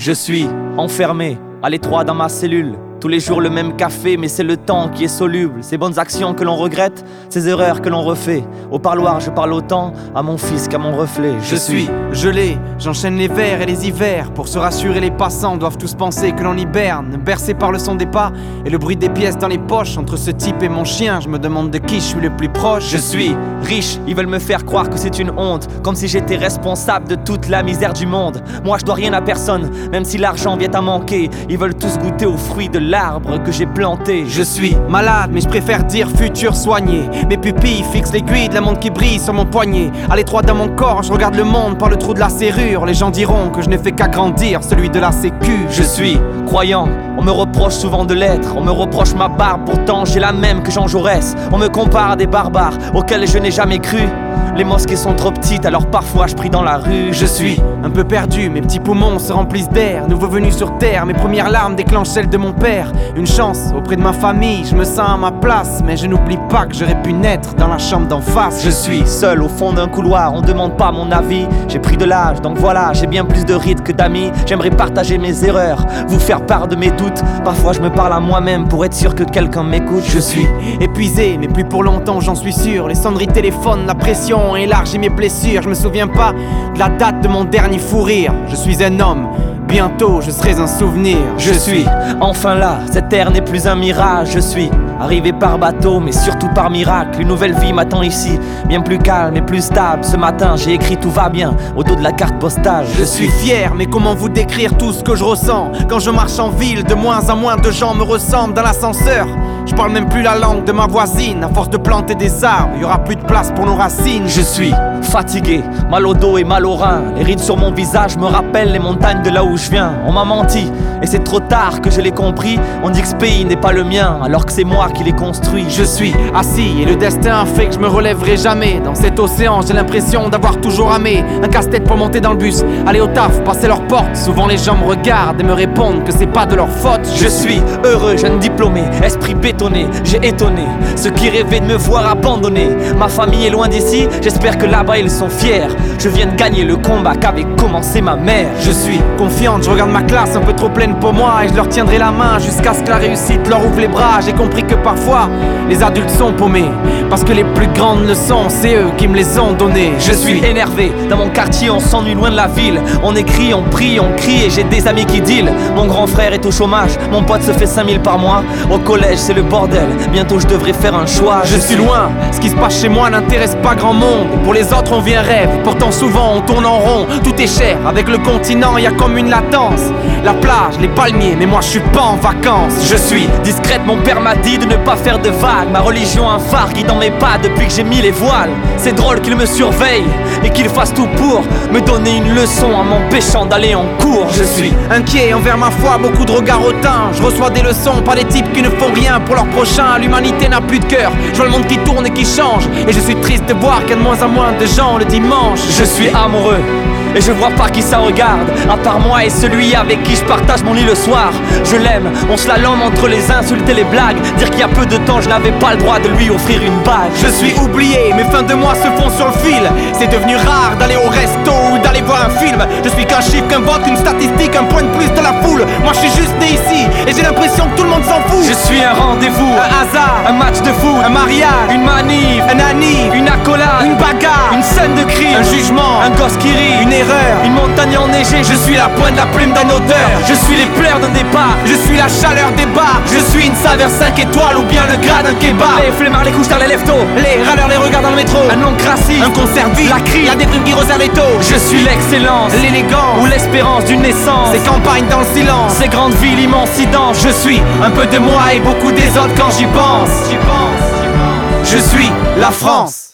Je suis enfermé, à l'étroit dans ma cellule. Tous les jours le même café, mais c'est le temps qui est soluble. Ces bonnes actions que l'on regrette, ces erreurs que l'on refait. Au parloir je parle autant à mon fils qu'à mon reflet. Je suis gelé, j'enchaîne les vers et les hivers. Pour se rassurer, les passants doivent tous penser que l'on hiberne. Bercé par le son des pas et le bruit des pièces dans les poches. Entre ce type et mon chien, je me demande de qui je suis le plus proche. Je suis riche, ils veulent me faire croire que c'est une honte, comme si j'étais responsable de toute la misère du monde. Moi je dois rien à personne, même si l'argent vient à manquer. Ils veulent tous goûter aux fruits de l'arbre que j'ai planté. Je suis malade, mais je préfère dire futur soigné. Mes pupilles fixent l'aiguille de la montre qui brille sur mon poignet. À l'étroit dans mon corps, je regarde le monde par le trou de la serrure. Les gens diront que je n'ai fait qu'agrandir celui de la sécu. Je suis croyant, on me reproche souvent de l'être. On me reproche ma barbe, pourtant j'ai la même que Jean Jaurès. On me compare à des barbares auxquels je n'ai jamais cru. Les mosquées sont trop petites, alors parfois je prie dans la rue. Je suis un peu perdu, mes petits poumons se remplissent d'air. Nouveau venu sur terre, mes premières larmes déclenchent celles de mon père. Une chance auprès de ma famille, je me sens à ma place. Mais je n'oublie pas que j'aurais pu naître dans la chambre d'en face. Je suis seul au fond d'un couloir, on demande pas mon avis. J'ai pris de l'âge, donc voilà, j'ai bien plus de rides que d'amis. J'aimerais partager mes erreurs, vous faire part de mes doutes. Parfois je me parle à moi-même pour être sûr que quelqu'un m'écoute. Je suis épuisé, mais plus pour longtemps, j'en suis sûr. Les sonneries téléphone, la pression élargit mes blessures. Je me souviens pas de la date de mon dernier fou rire. Je suis un homme, bientôt je serai un souvenir. Je suis enfin là, cette terre n'est plus un mirage. Je suis arrivé par bateau, mais surtout par miracle. Une nouvelle vie m'attend ici, bien plus calme et plus stable. Ce matin j'ai écrit tout va bien au dos de la carte postale. Je suis fier, mais comment vous décrire tout ce que je ressens? Quand je marche en ville, de moins en moins de gens me ressemblent. Dans l'ascenseur, je parle même plus la langue de ma voisine. À force de planter des arbres, il y aura plus de place pour nos racines. Je suis fatigué, mal au dos et mal au rein. Les rides sur mon visage me rappellent les montagnes de là où je viens. On m'a menti, et c'est trop tard que je l'ai compris. On dit que ce pays n'est pas le mien, alors que c'est moi qui l'ai construit. Je suis assis, et le destin a fait que je me relèverai jamais. Dans cet océan, j'ai l'impression d'avoir toujours ramé. Un casse-tête pour monter dans le bus, aller au taf, passer leurs portes. Souvent les gens me regardent et me répondent que c'est pas de leur faute. Je suis heureux, jeune diplômé, esprit bétonné. J'ai étonné ceux qui rêvaient de me voir abandonné. Ma famille est loin d'ici, j'espère que là-bas ils sont fiers. Je viens de gagner le combat qu'avait commencé ma mère. Je suis confiante, je regarde ma classe un peu trop pleine pour moi. Et je leur tiendrai la main jusqu'à ce que la réussite leur ouvre les bras. J'ai compris que parfois les adultes sont paumés, parce que les plus grandes leçons, c'est eux qui me les ont données. Je suis énervé, dans mon quartier on s'ennuie loin de la ville. On écrit, on prie, on crie et j'ai des amis qui deal. Mon grand frère est au chômage, mon pote se fait 5000 par mois. Au collège c'est le bordel, bientôt je devrais faire un choix. Je suis loin, ce qui se passe chez moi n'intéresse pas grand monde. Pour les autres on vit un rêve, pourtant souvent on tourne en rond. Tout est cher, avec le continent y a comme une latence. La plage, les palmiers, mais moi je suis pas en vacances. Je suis discrète, mon père m'a dit de ne pas faire de vagues. Ma religion un phare qui dans mes pas depuis que j'ai mis les voiles. C'est drôle qu'il me surveille et qu'il fasse tout pour me donner une leçon en m'empêchant d'aller en cours. Je suis inquiet envers ma foi, beaucoup de regards hautains. Je reçois des leçons par des types qui ne font rien pour leur prochain. L'humanité n'a plus de cœur, je vois le monde qui tourne et qui change. Et je suis triste de voir qu'il y a de moins en moins de gens le dimanche. Je suis amoureux et je vois pas qui ça regarde, à part moi et celui avec qui je partage mon lit le soir. Je l'aime, on se la lame entre les insultes et les blagues. Dire qu'il y a peu de temps je n'avais pas le droit de lui offrir une bague. Je suis oublié, mes fins de mois se font sur le fil. C'est devenu rare d'aller au resto ou d'aller voir un film. Je suis qu'un chiffre, qu'un vote, une statistique, un point de plus de la foule. Moi je suis juste né ici et j'ai l'impression que tout le monde s'en fout. Je suis un rendez-vous, un hasard, un match de foot, un mariage, une manif, un anniv, une accolade, une bagarre, une scène de crime, un jugement, un gosse qui rit, une erreur, une montagne enneigée. Je suis la pointe de la plume d'un auteur. Je suis les pleurs d'un départ. Je suis la chaleur des bars. Je suis une saveur 5 étoiles ou bien le gras d'un kebab. Les flemmards, les couches tard, les leftos, les râleurs, les regards dans le métro. un oncle raciste, un concert vide, la crise, la déprime qui resserre les taux. Je suis l'excellence, l'élégance ou l'espérance d'une naissance. ces campagnes dans le silence, ces grandes villes immensidence. je suis un peu de moi et beaucoup des autres quand j'y pense. Je suis la France.